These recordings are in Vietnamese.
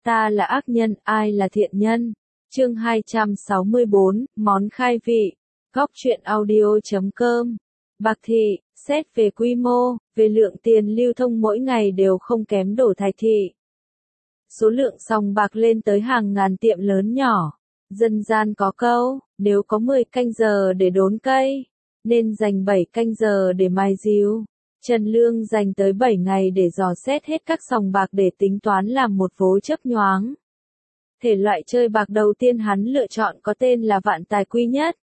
Ta là ác nhân, ai là thiện nhân? Chương 264, món khai vị. Góc truyện audio.com. Bạc Thị, xét về quy mô, về lượng tiền lưu thông mỗi ngày đều không kém Đổ Thạch Thị. Số lượng sòng bạc lên tới hàng ngàn tiệm lớn nhỏ. Dân gian có câu, nếu có 10 canh giờ để đốn cây, nên dành 7 canh giờ để mài díu. Trần Lương dành tới 7 ngày để dò xét hết các sòng bạc để tính toán làm một vố chớp nhoáng. Thể loại chơi bạc đầu tiên hắn lựa chọn có tên là vạn tài quy nhất.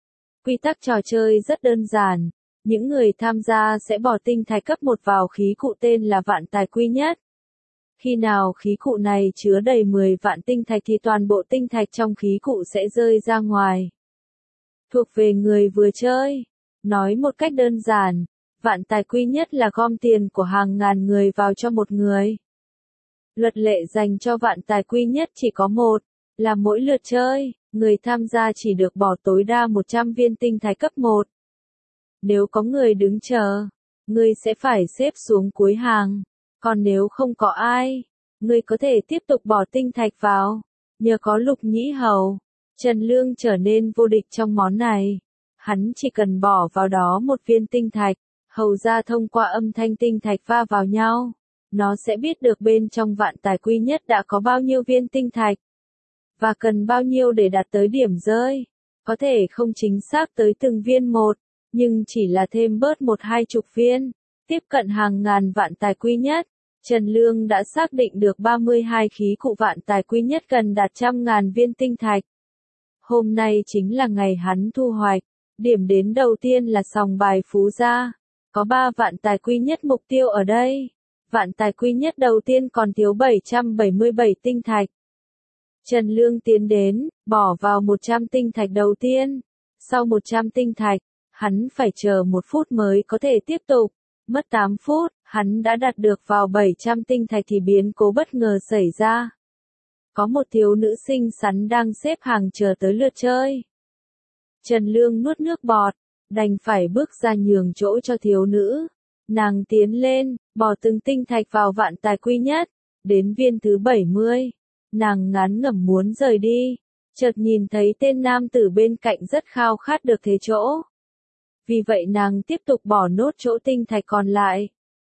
Quy tắc trò chơi rất đơn giản. Những người tham gia sẽ bỏ tinh thạch cấp 1 vào khí cụ tên là vạn tài quy nhất. Khi nào khí cụ này chứa đầy 10 vạn tinh thạch thì toàn bộ tinh thạch trong khí cụ sẽ rơi ra ngoài. Thuộc về người vừa chơi. Nói một cách đơn giản, vạn tài quy nhất là gom tiền của hàng ngàn người vào cho một người. Luật lệ dành cho vạn tài quy nhất chỉ có một, là mỗi lượt chơi, người tham gia chỉ được bỏ tối đa 100 viên tinh thạch cấp 1. Nếu có người đứng chờ, ngươi sẽ phải xếp xuống cuối hàng. Còn nếu không có ai, ngươi có thể tiếp tục bỏ tinh thạch vào. Nhờ có Lục Nhĩ Hầu, Trần Lương trở nên vô địch trong món này. Hắn chỉ cần bỏ vào đó một viên tinh thạch, hầu ra thông qua âm thanh tinh thạch va vào nhau. Nó sẽ biết được bên trong vạn tài quy nhất đã có bao nhiêu viên tinh thạch. Và cần bao nhiêu để đạt tới điểm rơi. Có thể không chính xác tới từng viên một, nhưng chỉ là thêm bớt 1-20 viên. Tiếp cận hàng ngàn vạn tài quy nhất, Trần Lương đã xác định được 32 khí cụ vạn tài quy nhất cần đạt 100.000 viên tinh thạch. Hôm nay chính là ngày hắn thu hoạch. Điểm đến đầu tiên là sòng bài Phú Gia. Có 3 vạn tài quy nhất mục tiêu ở đây. Vạn tài quy nhất đầu tiên còn thiếu 777 tinh thạch. Trần Lương tiến đến, bỏ vào 100 tinh thạch đầu tiên. Sau 100 tinh thạch, hắn phải chờ 1 phút mới có thể tiếp tục. Mất 8 phút, hắn đã đạt được vào 700 tinh thạch thì biến cố bất ngờ xảy ra. Có một thiếu nữ xinh xắn đang xếp hàng chờ tới lượt chơi. Trần Lương nuốt nước bọt, đành phải bước ra nhường chỗ cho thiếu nữ. Nàng tiến lên, bỏ từng tinh thạch vào vạn tài quy nhất. Đến viên thứ 70, nàng ngán ngẩm muốn rời đi. Chợt nhìn thấy tên nam tử bên cạnh rất khao khát được thế chỗ. Vì vậy nàng tiếp tục bỏ nốt chỗ tinh thạch còn lại.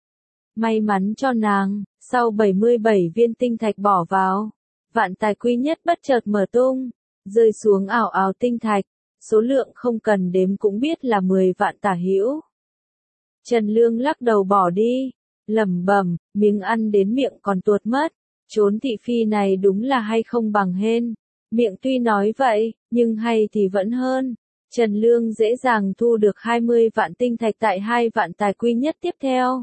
May mắn cho nàng, sau 77 viên tinh thạch bỏ vào, vạn tài quy nhất bất chợt mở tung, rơi xuống ảo ảo tinh thạch, số lượng không cần đếm cũng biết là 10 vạn tả hữu. Trần Lương lắc đầu bỏ đi, lẩm bẩm, miếng ăn đến miệng còn tuột mất, trốn thị phi này đúng là hay không bằng hên. Miệng tuy nói vậy, nhưng hay thì vẫn hơn. Trần Lương dễ dàng thu được 20 vạn tinh thạch tại 2 vạn tài quy nhất tiếp theo.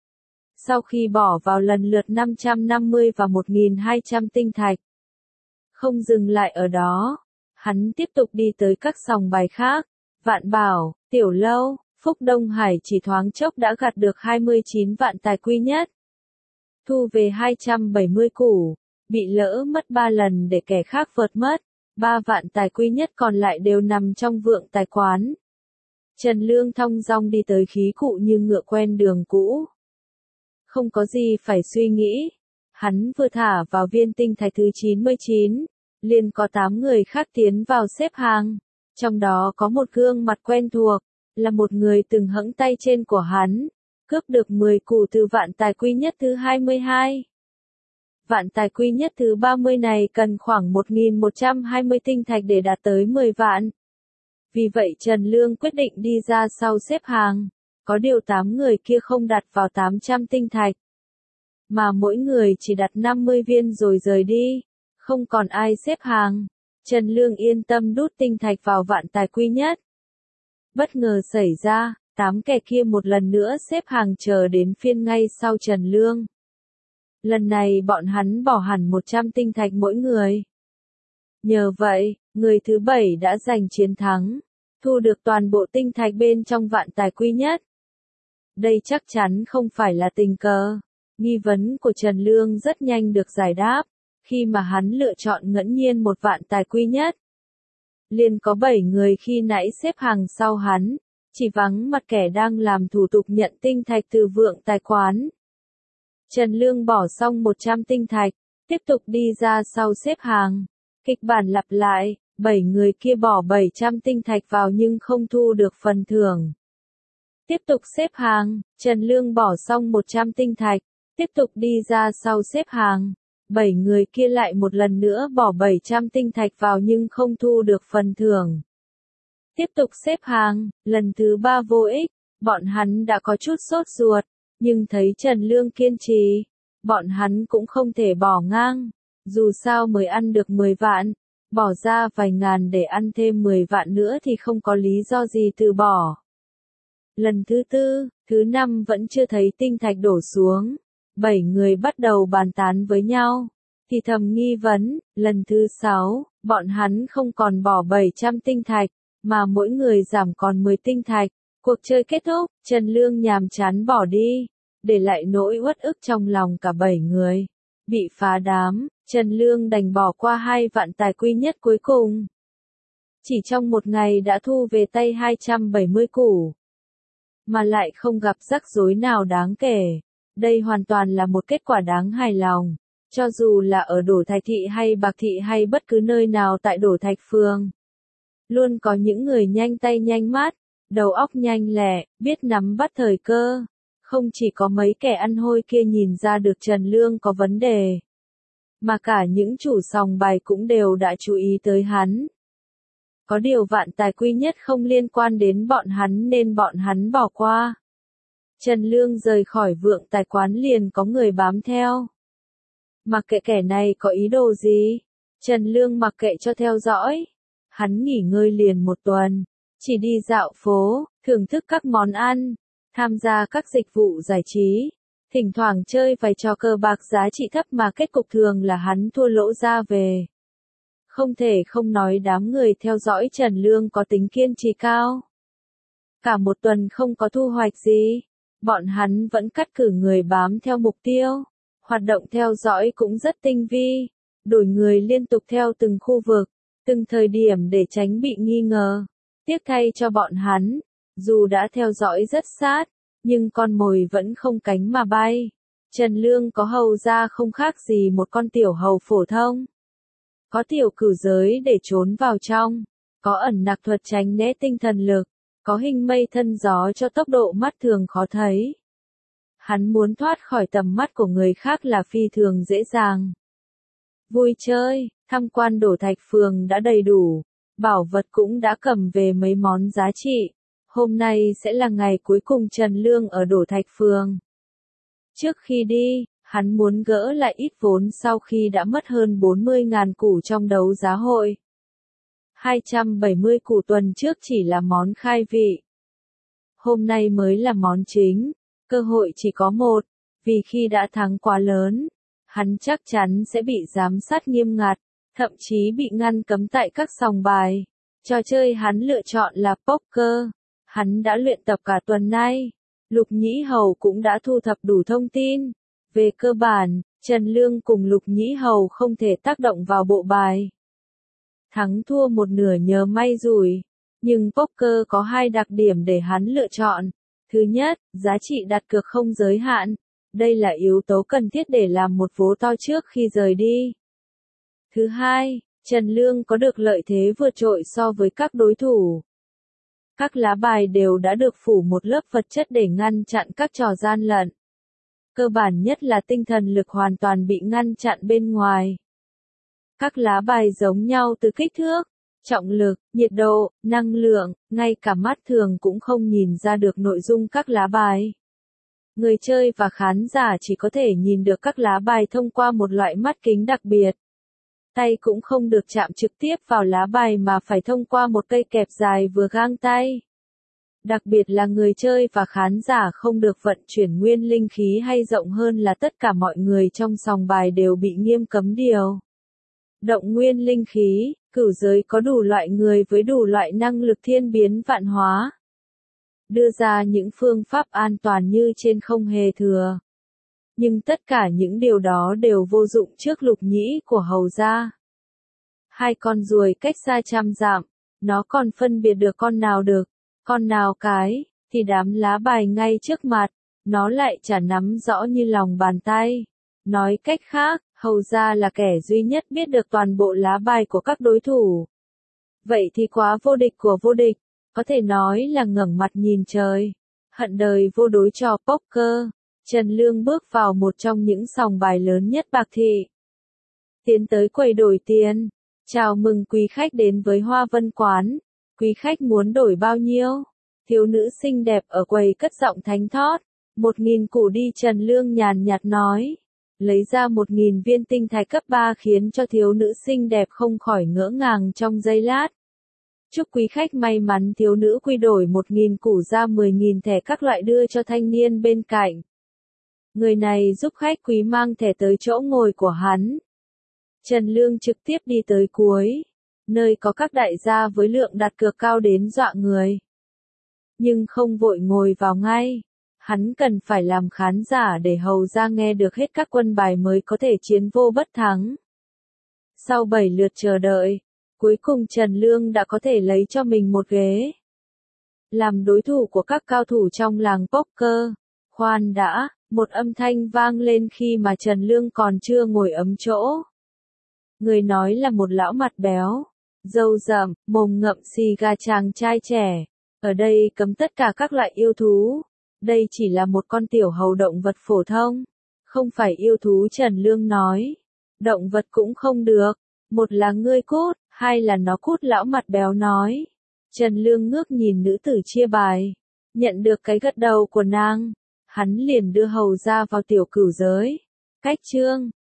Sau khi bỏ vào lần lượt 550 và 1.200 tinh thạch. Không dừng lại ở đó, hắn tiếp tục đi tới các sòng bài khác. Vạn Bảo, Tiểu Lâu, Phúc Đông Hải chỉ thoáng chốc đã gặt được 29 vạn tài quy nhất. Thu về 270 củ, bị lỡ mất 3 lần để kẻ khác vượt mất. 3 vạn tài quy nhất còn lại đều nằm trong vượng tài quán. Trần Lương thong dong đi tới khí cụ như ngựa quen đường cũ. Không có gì phải suy nghĩ. Hắn vừa thả vào viên tinh thạch thứ 99, liền có 8 người khác tiến vào xếp hàng. Trong đó có một gương mặt quen thuộc, là một người từng hẫng tay trên của hắn, cướp được 10 củ từ vạn tài quy nhất thứ 22. Vạn tài quy nhất thứ 30 này cần khoảng 1.120 tinh thạch để đạt tới 10 vạn. Vì vậy Trần Lương quyết định đi ra sau xếp hàng. Có điều 8 người kia không đặt vào 800 tinh thạch. Mà mỗi người chỉ đặt 50 viên rồi rời đi. Không còn ai xếp hàng. Trần Lương yên tâm đút tinh thạch vào vạn tài quy nhất. Bất ngờ xảy ra, 8 kẻ kia một lần nữa xếp hàng chờ đến phiên ngay sau Trần Lương. Lần này bọn hắn bỏ hẳn 100 tinh thạch mỗi người. Nhờ vậy, người thứ 7 đã giành chiến thắng, thu được toàn bộ tinh thạch bên trong vạn tài quy nhất. Đây chắc chắn không phải là tình cờ. Nghi vấn của Trần Lương rất nhanh được giải đáp, khi mà hắn lựa chọn ngẫu nhiên một vạn tài quy nhất. Liền có 7 người khi nãy xếp hàng sau hắn, chỉ vắng mặt kẻ đang làm thủ tục nhận tinh thạch từ vượng tài quán. Trần Lương bỏ xong 100 tinh thạch, tiếp tục đi ra sau xếp hàng. Kịch bản lặp lại, 7 người kia bỏ 700 tinh thạch vào nhưng không thu được phần thưởng. Tiếp tục xếp hàng, Trần Lương bỏ xong 100 tinh thạch, tiếp tục đi ra sau xếp hàng. 7 người kia lại một lần nữa bỏ 700 tinh thạch vào nhưng không thu được phần thưởng. Tiếp tục xếp hàng, lần thứ 3 vô ích, bọn hắn đã có chút sốt ruột, nhưng thấy Trần Lương kiên trì, bọn hắn cũng không thể bỏ ngang, dù sao mới ăn được 10 vạn, bỏ ra vài ngàn để ăn thêm 10 vạn nữa thì không có lý do gì từ bỏ. Lần thứ 4, thứ 5 vẫn chưa thấy tinh thạch đổ xuống, 7 người bắt đầu bàn tán với nhau, thì thầm nghi vấn, lần thứ 6, bọn hắn không còn bỏ 700 tinh thạch, mà mỗi người giảm còn 10 tinh thạch. Cuộc chơi kết thúc, Trần Lương nhàm chán bỏ đi, để lại nỗi uất ức trong lòng cả 7 người. Bị phá đám, Trần Lương đành bỏ qua 2 vạn tài quy nhất cuối cùng. Chỉ trong một ngày đã thu về tay 270 củ, mà lại không gặp rắc rối nào đáng kể. Đây hoàn toàn là một kết quả đáng hài lòng, cho dù là ở Đổ Thạch Thị hay Bạc Thị hay bất cứ nơi nào tại Đổ Thạch Phường. Luôn có những người nhanh tay nhanh mắt, đầu óc nhanh lẹ, biết nắm bắt thời cơ. Không chỉ có mấy kẻ ăn hôi kia nhìn ra được Trần Lương có vấn đề, mà cả những chủ sòng bài cũng đều đã chú ý tới hắn. Có điều vạn tài quy nhất không liên quan đến bọn hắn nên bọn hắn bỏ qua. Trần Lương rời khỏi vượng tài quán liền có người bám theo. Mặc kệ kẻ này có ý đồ gì, Trần Lương mặc kệ cho theo dõi. Hắn nghỉ ngơi liền một tuần, chỉ đi dạo phố, thưởng thức các món ăn, tham gia các dịch vụ giải trí, thỉnh thoảng chơi vài trò cờ bạc giá trị thấp mà kết cục thường là hắn thua lỗ ra về. Không thể không nói đám người theo dõi Trần Lương có tính kiên trì cao. Cả một tuần không có thu hoạch gì, bọn hắn vẫn cắt cử người bám theo mục tiêu. Hoạt động theo dõi cũng rất tinh vi, đổi người liên tục theo từng khu vực, từng thời điểm để tránh bị nghi ngờ. Tiếc thay cho bọn hắn, dù đã theo dõi rất sát, nhưng con mồi vẫn không cánh mà bay. Trần Lương có hầu ra không khác gì một con tiểu hầu phổ thông. Có tiểu cửu giới để trốn vào trong, có ẩn nặc thuật tránh né tinh thần lực, có hình mây thân gió cho tốc độ mắt thường khó thấy. Hắn muốn thoát khỏi tầm mắt của người khác là phi thường dễ dàng. Vui chơi, tham quan Đổ Thạch Phường đã đầy đủ, bảo vật cũng đã cầm về mấy món giá trị. Hôm nay sẽ là ngày cuối cùng Trần Lương ở Đổ Thạch Phường. Trước khi đi, hắn muốn gỡ lại ít vốn sau khi đã mất hơn 40.000 củ trong đấu giá hội. 270 củ tuần trước chỉ là món khai vị. Hôm nay mới là món chính, cơ hội chỉ có một, vì khi đã thắng quá lớn, hắn chắc chắn sẽ bị giám sát nghiêm ngặt, thậm chí bị ngăn cấm tại các sòng bài. Trò chơi hắn lựa chọn là poker. Hắn đã luyện tập cả tuần nay. Lục Nhĩ Hầu cũng đã thu thập đủ thông tin. Về cơ bản, Trần Lương cùng Lục Nhĩ Hầu không thể tác động vào bộ bài. Thắng thua một nửa nhờ may rủi. Nhưng poker có 2 đặc điểm để hắn lựa chọn. Thứ nhất, giá trị đặt cược không giới hạn. Đây là yếu tố cần thiết để làm một vố to trước khi rời đi. Thứ hai, Trần Lương có được lợi thế vượt trội so với các đối thủ. Các lá bài đều đã được phủ một lớp vật chất để ngăn chặn các trò gian lận. Cơ bản nhất là tinh thần lực hoàn toàn bị ngăn chặn bên ngoài. Các lá bài giống nhau từ kích thước, trọng lực, nhiệt độ, năng lượng, ngay cả mắt thường cũng không nhìn ra được nội dung các lá bài. Người chơi và khán giả chỉ có thể nhìn được các lá bài thông qua một loại mắt kính đặc biệt. Tay cũng không được chạm trực tiếp vào lá bài mà phải thông qua một cây kẹp dài vừa gang tay. Đặc biệt là người chơi và khán giả không được vận chuyển nguyên linh khí hay rộng hơn là tất cả mọi người trong sòng bài đều bị nghiêm cấm điều. Động nguyên linh khí, cửu giới có đủ loại người với đủ loại năng lực thiên biến vạn hóa. Đưa ra những phương pháp an toàn như trên không hề thừa. Nhưng tất cả những điều đó đều vô dụng trước Lục Nhĩ của hầu gia. 2 con ruồi cách xa trăm dặm, nó còn phân biệt được con nào đực, con nào cái, thì đám lá bài ngay trước mặt, nó lại chả nắm rõ như lòng bàn tay. Nói cách khác, Hầu ra là kẻ duy nhất biết được toàn bộ lá bài của các đối thủ. Vậy thì quá vô địch của vô địch, có thể nói là ngẩng mặt nhìn trời. Hận đời vô đối trò poker, Trần Lương bước vào một trong những sòng bài lớn nhất Bạc Thị. Tiến tới quầy đổi tiền. Chào mừng quý khách đến với Hoa Vân Quán. Quý khách muốn đổi bao nhiêu? Thiếu nữ xinh đẹp ở quầy cất giọng thánh thót. 1.000 củ đi, Trần Lương nhàn nhạt nói. Lấy ra 1.000 viên tinh thạch cấp 3 khiến cho thiếu nữ xinh đẹp không khỏi ngỡ ngàng trong giây lát. Chúc quý khách may mắn, thiếu nữ quy đổi 1.000 củ ra 10.000 thẻ các loại đưa cho thanh niên bên cạnh. Người này giúp khách quý mang thẻ tới chỗ ngồi của hắn. Trần Lương trực tiếp đi tới cuối, nơi có các đại gia với lượng đặt cược cao đến dọa người. Nhưng không vội ngồi vào ngay. Hắn cần phải làm khán giả để hầu ra nghe được hết các quân bài mới có thể chiến vô bất thắng. Sau 7 lượt chờ đợi, cuối cùng Trần Lương đã có thể lấy cho mình một ghế. Làm đối thủ của các cao thủ trong làng poker. Khoan đã, một âm thanh vang lên khi mà Trần Lương còn chưa ngồi ấm chỗ. Người nói là một lão mặt béo, râu rậm, mồm ngậm xì gà chàng trai trẻ. Ở đây cấm tất cả các loại yêu thú. Đây chỉ là một con tiểu hầu động vật phổ thông, không phải yêu thú, Trần Lương nói. Động vật cũng không được, một là ngươi cút, hai là nó cút, lão mặt béo nói. Trần Lương ngước nhìn nữ tử chia bài, nhận được cái gật đầu của nàng, hắn liền đưa hầu ra vào tiểu cửu giới. Cách chương